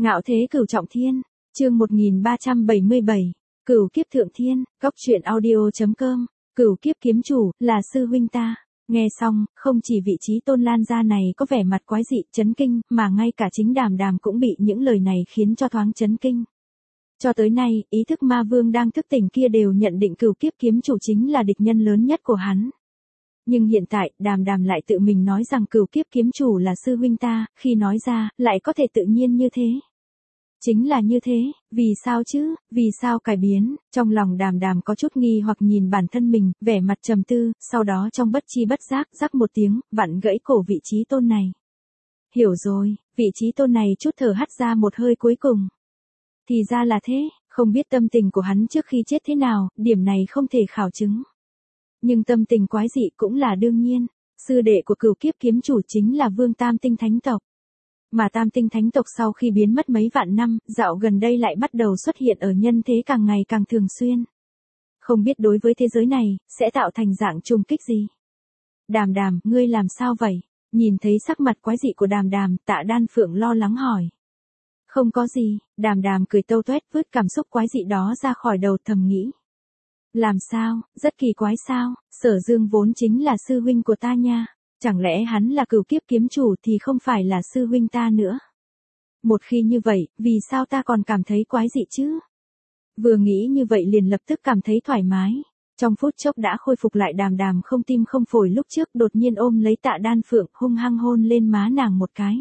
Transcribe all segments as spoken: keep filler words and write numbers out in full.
Ngạo thế cửu trọng thiên, chương một nghìn ba trăm bảy mươi bảy, Cửu kiếp thượng thiên, góc truyện audio chấm com, Cửu kiếp kiếm chủ, là sư huynh ta. Nghe xong, không chỉ vị trí Tôn Lan gia này có vẻ mặt quái dị, chấn kinh, mà ngay cả chính Đàm Đàm cũng bị những lời này khiến cho thoáng chấn kinh. Cho tới nay, ý thức ma vương đang thức tỉnh kia đều nhận định Cửu kiếp kiếm chủ chính là địch nhân lớn nhất của hắn. Nhưng hiện tại, Đàm Đàm lại tự mình nói rằng Cửu kiếp kiếm chủ là sư huynh ta, khi nói ra, lại có thể tự nhiên như thế. Chính là như thế, vì sao chứ, vì sao cải biến, trong lòng Đàm Đàm có chút nghi hoặc nhìn bản thân mình, vẻ mặt trầm tư, sau đó trong bất chi bất giác, rắc một tiếng, vặn gãy cổ vị trí tôn này. Hiểu rồi, vị trí tôn này chút thở hắt ra một hơi cuối cùng. Thì ra là thế, không biết tâm tình của hắn trước khi chết thế nào, điểm này không thể khảo chứng. Nhưng tâm tình quái dị cũng là đương nhiên, sư đệ của Cửu kiếp kiếm chủ chính là Vương Tam Tinh Thánh tộc. Mà Tam Tinh Thánh tộc sau khi biến mất mấy vạn năm, dạo gần đây lại bắt đầu xuất hiện ở nhân thế càng ngày càng thường xuyên. Không biết đối với thế giới này, sẽ tạo thành dạng trùng kích gì? Đàm Đàm, ngươi làm sao vậy? Nhìn thấy sắc mặt quái dị của Đàm Đàm, Tạ Đan Phượng lo lắng hỏi. Không có gì, Đàm Đàm cười tâu tuét vứt cảm xúc quái dị đó ra khỏi đầu thầm nghĩ. Làm sao, rất kỳ quái sao, Sở Dương vốn chính là sư huynh của ta nha. Chẳng lẽ hắn là Cửu kiếp kiếm chủ thì không phải là sư huynh ta nữa? Một khi như vậy, vì sao ta còn cảm thấy quái dị chứ? Vừa nghĩ như vậy liền lập tức cảm thấy thoải mái. Trong phút chốc đã khôi phục lại Đàm Đàm không tim không phổi lúc trước đột nhiên ôm lấy Tạ Đan Phượng hung hăng hôn lên má nàng một cái.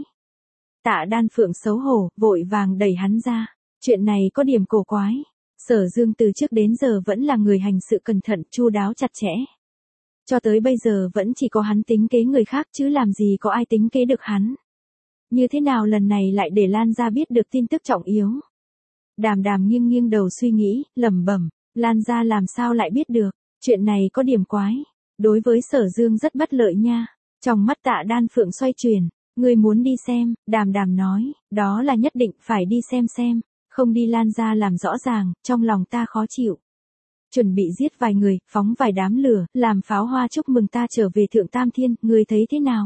Tạ Đan Phượng xấu hổ, vội vàng đẩy hắn ra. Chuyện này có điểm cổ quái. Sở Dương từ trước đến giờ vẫn là người hành sự cẩn thận, chu đáo chặt chẽ. Cho tới bây giờ vẫn chỉ có hắn tính kế người khác chứ làm gì có ai tính kế được hắn. Như thế nào lần này lại để Lan gia biết được tin tức trọng yếu? Đàm Đàm nghiêng nghiêng đầu suy nghĩ, lẩm bẩm, Lan gia làm sao lại biết được, chuyện này có điểm quái. Đối với Sở Dương rất bất lợi nha. Trong mắt Tạ Đan Phượng xoay chuyển, ngươi muốn đi xem, Đàm Đàm nói, đó là nhất định phải đi xem xem, không đi Lan gia làm rõ ràng, trong lòng ta khó chịu. Chuẩn bị giết vài người, phóng vài đám lửa, làm pháo hoa chúc mừng ta trở về Thượng Tam Thiên, ngươi thấy thế nào?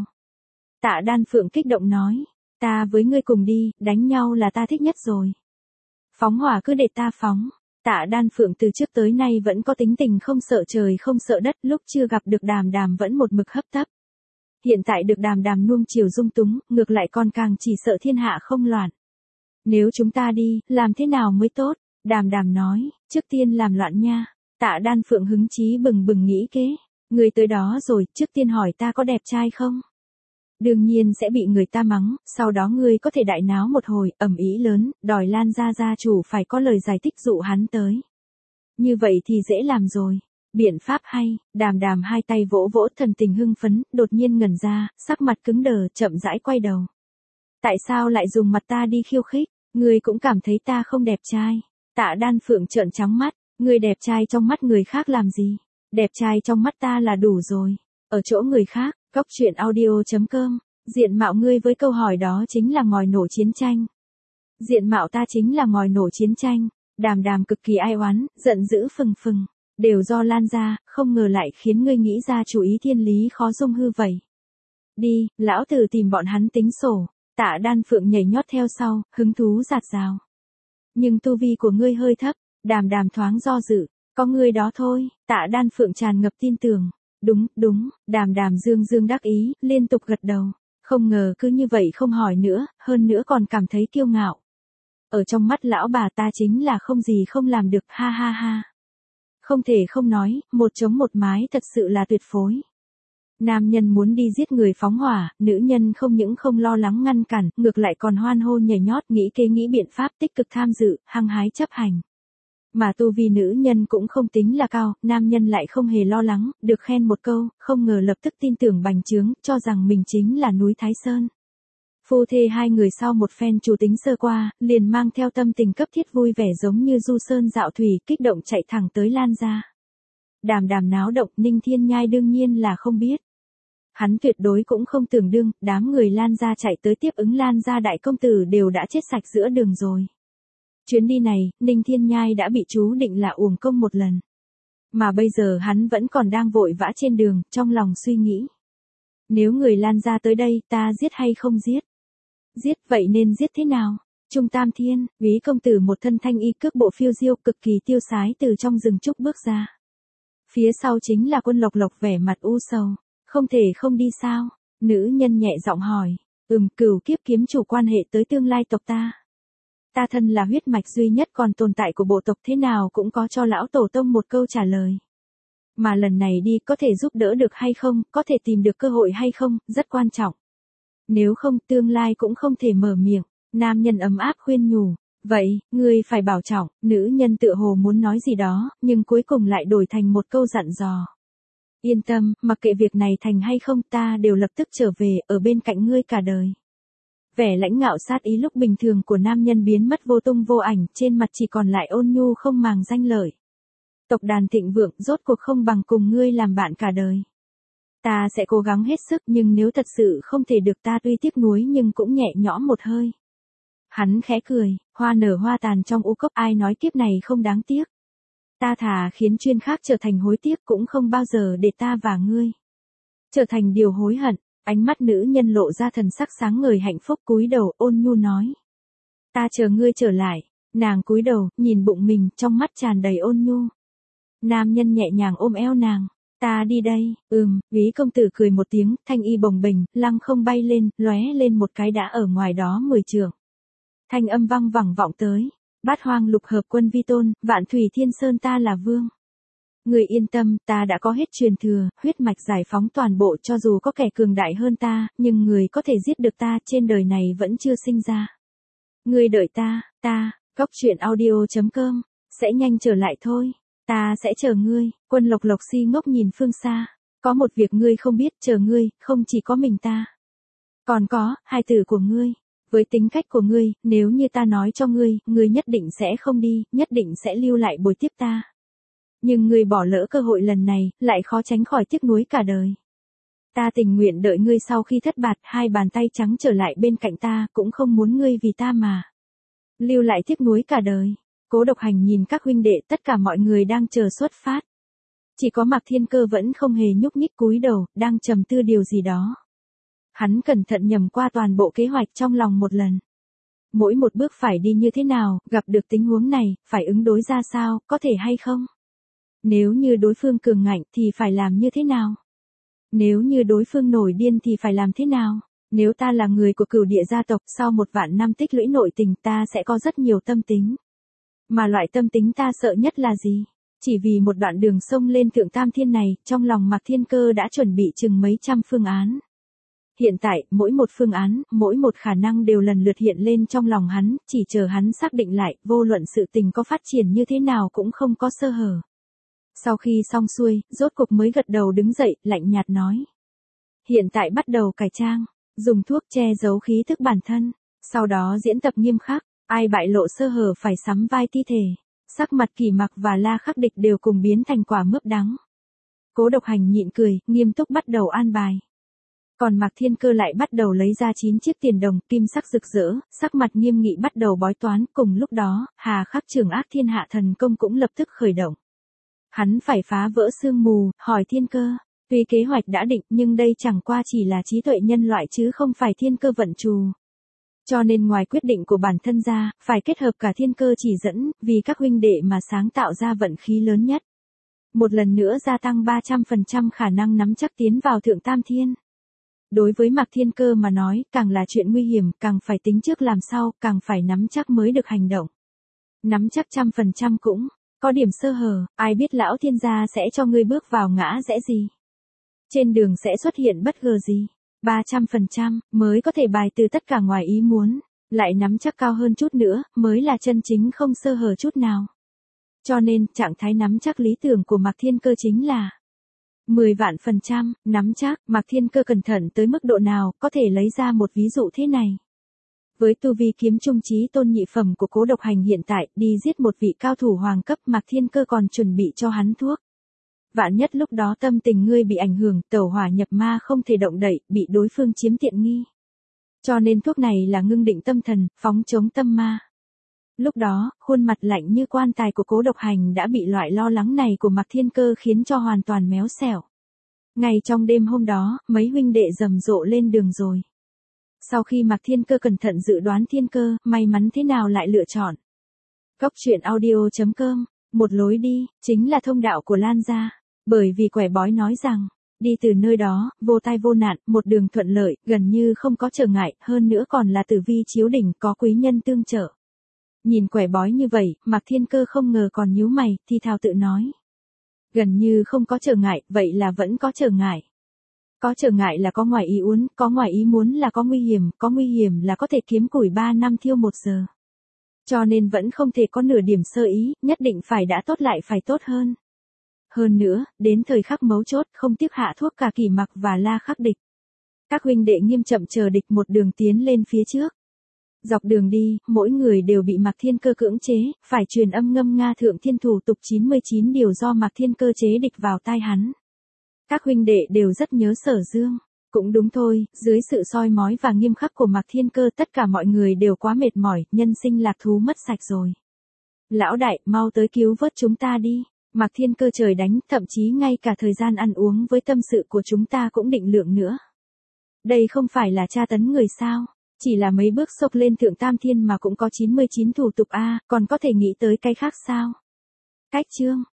Tạ Đan Phượng kích động nói, ta với ngươi cùng đi, đánh nhau là ta thích nhất rồi. Phóng hỏa cứ để ta phóng. Tạ Đan Phượng từ trước tới nay vẫn có tính tình không sợ trời không sợ đất, lúc chưa gặp được Đàm Đàm vẫn một mực hấp tấp. Hiện tại được Đàm Đàm nuông chiều dung túng, ngược lại còn càng chỉ sợ thiên hạ không loạn. Nếu chúng ta đi, làm thế nào mới tốt? Đàm Đàm nói, trước tiên làm loạn nha. Tạ Đan Phượng hứng chí bừng bừng nghĩ kế, người tới đó rồi, trước tiên hỏi ta có đẹp trai không? Đương nhiên sẽ bị người ta mắng, sau đó ngươi có thể đại náo một hồi, ầm ĩ lớn, đòi Lan gia gia chủ phải có lời giải thích dụ hắn tới. Như vậy thì dễ làm rồi. Biện pháp hay, Đàm Đàm hai tay vỗ vỗ thần tình hưng phấn, đột nhiên ngẩn ra, sắc mặt cứng đờ, chậm rãi quay đầu. Tại sao lại dùng mặt ta đi khiêu khích, ngươi cũng cảm thấy ta không đẹp trai? Tạ Đan Phượng trợn trắng mắt. Người đẹp trai trong mắt người khác làm gì? Đẹp trai trong mắt ta là đủ rồi. Ở chỗ người khác, góc truyện audio chấm com, diện mạo ngươi với câu hỏi đó chính là ngòi nổ chiến tranh. Diện mạo ta chính là ngòi nổ chiến tranh. Đàm Đàm cực kỳ ai oán, giận dữ phừng phừng. Đều do Lan gia, không ngờ lại khiến ngươi nghĩ ra chủ ý thiên lý khó dung hư vậy. Đi, lão tử tìm bọn hắn tính sổ. Tạ Đan Phượng nhảy nhót theo sau, hứng thú giạt rào. Nhưng tu vi của ngươi hơi thấp. Đàm Đàm thoáng do dự, có ngươi đó thôi. Tạ Đan Phượng tràn ngập tin tưởng. Đúng, đúng, Đàm Đàm dương dương đắc ý, liên tục gật đầu. Không ngờ cứ như vậy không hỏi nữa, hơn nữa còn cảm thấy kiêu ngạo. Ở trong mắt lão bà ta chính là không gì không làm được, ha ha ha. Không thể không nói, một chống một mái thật sự là tuyệt phối. Nam nhân muốn đi giết người phóng hỏa, nữ nhân không những không lo lắng ngăn cản, ngược lại còn hoan hô nhảy nhót nghĩ kế nghĩ biện pháp tích cực tham dự, hăng hái chấp hành. Mà tu vi nữ nhân cũng không tính là cao, nam nhân lại không hề lo lắng, được khen một câu, không ngờ lập tức tin tưởng bành trướng, cho rằng mình chính là núi Thái Sơn. Phu thê hai người sau một phen chủ tính sơ qua, liền mang theo tâm tình cấp thiết vui vẻ giống như du sơn dạo thủy, kích động chạy thẳng tới Lan gia. Đàm Đàm náo động, Ninh Thiên Nhai đương nhiên là không biết. Hắn tuyệt đối cũng không tưởng đương, đám người Lan gia chạy tới tiếp ứng Lan gia đại công tử đều đã chết sạch giữa đường rồi. Chuyến đi này, Ninh Thiên Nhai đã bị chú định là uổng công một lần. Mà bây giờ hắn vẫn còn đang vội vã trên đường, trong lòng suy nghĩ. Nếu người Lan gia tới đây, ta giết hay không giết? Giết vậy nên giết thế nào? Trung Tam Thiên, Úy công tử một thân thanh y cước bộ phiêu diêu cực kỳ tiêu sái từ trong rừng trúc bước ra. Phía sau chính là Quân Lộc Lộc vẻ mặt u sầu. Không thể không đi sao? Nữ nhân nhẹ giọng hỏi. Ừm, Cửu Kiếp kiếm chủ quan hệ tới tương lai tộc ta. Ta thân là huyết mạch duy nhất còn tồn tại của bộ tộc, thế nào cũng có cho lão tổ tông một câu trả lời. Mà lần này đi có thể giúp đỡ được hay không, có thể tìm được cơ hội hay không, rất quan trọng. Nếu không tương lai cũng không thể mở miệng. Nam nhân ấm áp khuyên nhủ. Vậy, ngươi phải bảo trọng. Nữ nhân tựa hồ muốn nói gì đó, nhưng cuối cùng lại đổi thành một câu dặn dò. Yên tâm, mặc kệ việc này thành hay không ta đều lập tức trở về, ở bên cạnh ngươi cả đời. Vẻ lãnh ngạo sát ý lúc bình thường của nam nhân biến mất vô tung vô ảnh, trên mặt chỉ còn lại ôn nhu không màng danh lợi. Tộc đàn thịnh vượng rốt cuộc không bằng cùng ngươi làm bạn cả đời. Ta sẽ cố gắng hết sức, nhưng nếu thật sự không thể được ta tuy tiếc nuối nhưng cũng nhẹ nhõm một hơi. Hắn khẽ cười, hoa nở hoa tàn trong u cốc, ai nói kiếp này không đáng tiếc. Ta thà khiến chuyên khác trở thành hối tiếc cũng không bao giờ để ta và ngươi trở thành điều hối hận. Ánh mắt nữ nhân lộ ra thần sắc sáng ngời hạnh phúc, cúi đầu ôn nhu nói. Ta chờ ngươi trở lại. Nàng cúi đầu, nhìn bụng mình, trong mắt tràn đầy ôn nhu. Nam nhân nhẹ nhàng ôm eo nàng. Ta đi đây. Ừm, Úy công tử cười một tiếng, thanh y bồng bềnh, lăng không bay lên, lóe lên một cái đã ở ngoài đó mười trượng. Thanh âm vang vẳng vọng tới. Bát hoang lục hợp quân vi tôn, vạn thủy thiên sơn ta là vương. Người yên tâm, ta đã có hết truyền thừa, huyết mạch giải phóng toàn bộ, cho dù có kẻ cường đại hơn ta, nhưng người có thể giết được ta trên đời này vẫn chưa sinh ra. Người đợi ta, ta, Cốc truyện audio chấm com, sẽ nhanh trở lại thôi. Ta sẽ chờ ngươi. Quân Lộc Lộc si ngốc nhìn phương xa. Có một việc ngươi không biết, chờ ngươi, không chỉ có mình ta. Còn có, hai tử của ngươi. Với tính cách của ngươi, nếu như ta nói cho ngươi, ngươi nhất định sẽ không đi, nhất định sẽ lưu lại bồi tiếp ta. Nhưng ngươi bỏ lỡ cơ hội lần này, lại khó tránh khỏi tiếc nuối cả đời. Ta tình nguyện đợi ngươi sau khi thất bạt, hai bàn tay trắng trở lại bên cạnh ta, cũng không muốn ngươi vì ta mà lưu lại tiếc nuối cả đời. Cố Độc Hành nhìn các huynh đệ, tất cả mọi người đang chờ xuất phát. Chỉ có Mạc Thiên Cơ vẫn không hề nhúc nhích, cúi đầu, đang trầm tư điều gì đó. Hắn cẩn thận nhầm qua toàn bộ kế hoạch trong lòng một lần. Mỗi một bước phải đi như thế nào, gặp được tình huống này, phải ứng đối ra sao, có thể hay không? Nếu như đối phương cường ngạnh thì phải làm như thế nào? Nếu như đối phương nổi điên thì phải làm thế nào? Nếu ta là người của Cửu Địa gia tộc, sau một vạn năm tích lũy nội tình ta sẽ có rất nhiều tâm tính. Mà loại tâm tính ta sợ nhất là gì? Chỉ vì một đoạn đường sông lên Thượng Tam Thiên này, trong lòng Mạc Thiên Cơ đã chuẩn bị chừng mấy trăm phương án. Hiện tại, mỗi một phương án, mỗi một khả năng đều lần lượt hiện lên trong lòng hắn, chỉ chờ hắn xác định lại, vô luận sự tình có phát triển như thế nào cũng không có sơ hở. Sau khi xong xuôi, rốt cục mới gật đầu đứng dậy, lạnh nhạt nói. Hiện tại bắt đầu cải trang, dùng thuốc che giấu khí thức bản thân, sau đó diễn tập nghiêm khắc, ai bại lộ sơ hở phải sắm vai thi thể. Sắc mặt Kỳ Mặc và La Khắc Địch đều cùng biến thành quả mướp đắng. Cố Độc Hành nhịn cười, nghiêm túc bắt đầu an bài. Còn Mạc Thiên Cơ lại bắt đầu lấy ra chín chiếc tiền đồng, kim sắc rực rỡ, sắc mặt nghiêm nghị bắt đầu bói toán, cùng lúc đó, Hà Khắc Trường Ác Thiên Hạ Thần Công cũng lập tức khởi động. Hắn phải phá vỡ sương mù, hỏi Thiên Cơ. Tuy kế hoạch đã định, nhưng đây chẳng qua chỉ là trí tuệ nhân loại chứ không phải Thiên Cơ vận trù. Cho nên ngoài quyết định của bản thân ra, phải kết hợp cả Thiên Cơ chỉ dẫn, vì các huynh đệ mà sáng tạo ra vận khí lớn nhất. Một lần nữa gia tăng ba trăm phần trăm khả năng nắm chắc tiến vào Thượng Tam Thiên. Đối với Mạc Thiên Cơ mà nói, càng là chuyện nguy hiểm, càng phải tính trước làm sao, càng phải nắm chắc mới được hành động. Nắm chắc trăm phần trăm cũng có điểm sơ hở, ai biết lão thiên gia sẽ cho ngươi bước vào ngã rẽ gì. Trên đường sẽ xuất hiện bất ngờ gì. ba trăm phần trăm mới có thể bài từ tất cả ngoài ý muốn, lại nắm chắc cao hơn chút nữa, mới là chân chính không sơ hở chút nào. Cho nên, trạng thái nắm chắc lý tưởng của Mạc Thiên Cơ chính là mười vạn phần trăm, nắm chắc. Mạc Thiên Cơ cẩn thận tới mức độ nào, có thể lấy ra một ví dụ thế này. Với tu vi kiếm trung chí tôn nhị phẩm của Cố Độc Hành hiện tại, đi giết một vị cao thủ hoàng cấp, Mạc Thiên Cơ còn chuẩn bị cho hắn thuốc. Vạn nhất lúc đó tâm tình ngươi bị ảnh hưởng, tẩu hỏa nhập ma không thể động đậy, bị đối phương chiếm tiện nghi. Cho nên thuốc này là ngưng định tâm thần, phóng chống tâm ma. Lúc đó, khuôn mặt lạnh như quan tài của Cố Độc Hành đã bị loại lo lắng này của Mạc Thiên Cơ khiến cho hoàn toàn méo xẻo. Ngay trong đêm hôm đó, mấy huynh đệ rầm rộ lên đường rồi. Sau khi Mạc Thiên Cơ cẩn thận dự đoán thiên cơ, may mắn thế nào lại lựa chọn. Góc truyện audio chấm com, một lối đi, chính là thông đạo của Lan gia. Bởi vì quẻ bói nói rằng, đi từ nơi đó, vô tai vô nạn, một đường thuận lợi, gần như không có trở ngại, hơn nữa còn là tử vi chiếu đỉnh, có quý nhân tương trợ. Nhìn quẻ bói như vậy, Mạc Thiên Cơ không ngờ còn nhíu mày, thì thào tự nói. Gần như không có trở ngại, vậy là vẫn có trở ngại. Có trở ngại là có ngoài ý muốn, có ngoài ý muốn là có nguy hiểm, có nguy hiểm là có thể kiếm củi ba năm thiêu một giờ. Cho nên vẫn không thể có nửa điểm sơ ý, nhất định phải đã tốt lại phải tốt hơn. Hơn nữa, đến thời khắc mấu chốt, không tiếc hạ thuốc cả Kỷ Mặc và La Khắc địch. Các huynh đệ nghiêm chậm chờ địch một đường tiến lên phía trước. Dọc đường đi, mỗi người đều bị Mạc Thiên Cơ cưỡng chế, phải truyền âm ngâm nga thượng thiên thủ tục chín mươi chín điều do Mạc Thiên Cơ chế địch vào tai hắn. Các huynh đệ đều rất nhớ Sở Dương. Cũng đúng thôi, dưới sự soi mói và nghiêm khắc của Mạc Thiên Cơ tất cả mọi người đều quá mệt mỏi, nhân sinh lạc thú mất sạch rồi. Lão đại, mau tới cứu vớt chúng ta đi. Mạc Thiên Cơ trời đánh, thậm chí ngay cả thời gian ăn uống với tâm sự của chúng ta cũng định lượng nữa. Đây không phải là tra tấn người sao? Chỉ là mấy bước xốc lên thượng tam thiên mà cũng có chín mươi chín thủ tục a, à, còn có thể nghĩ tới cái khác sao? Cách chương,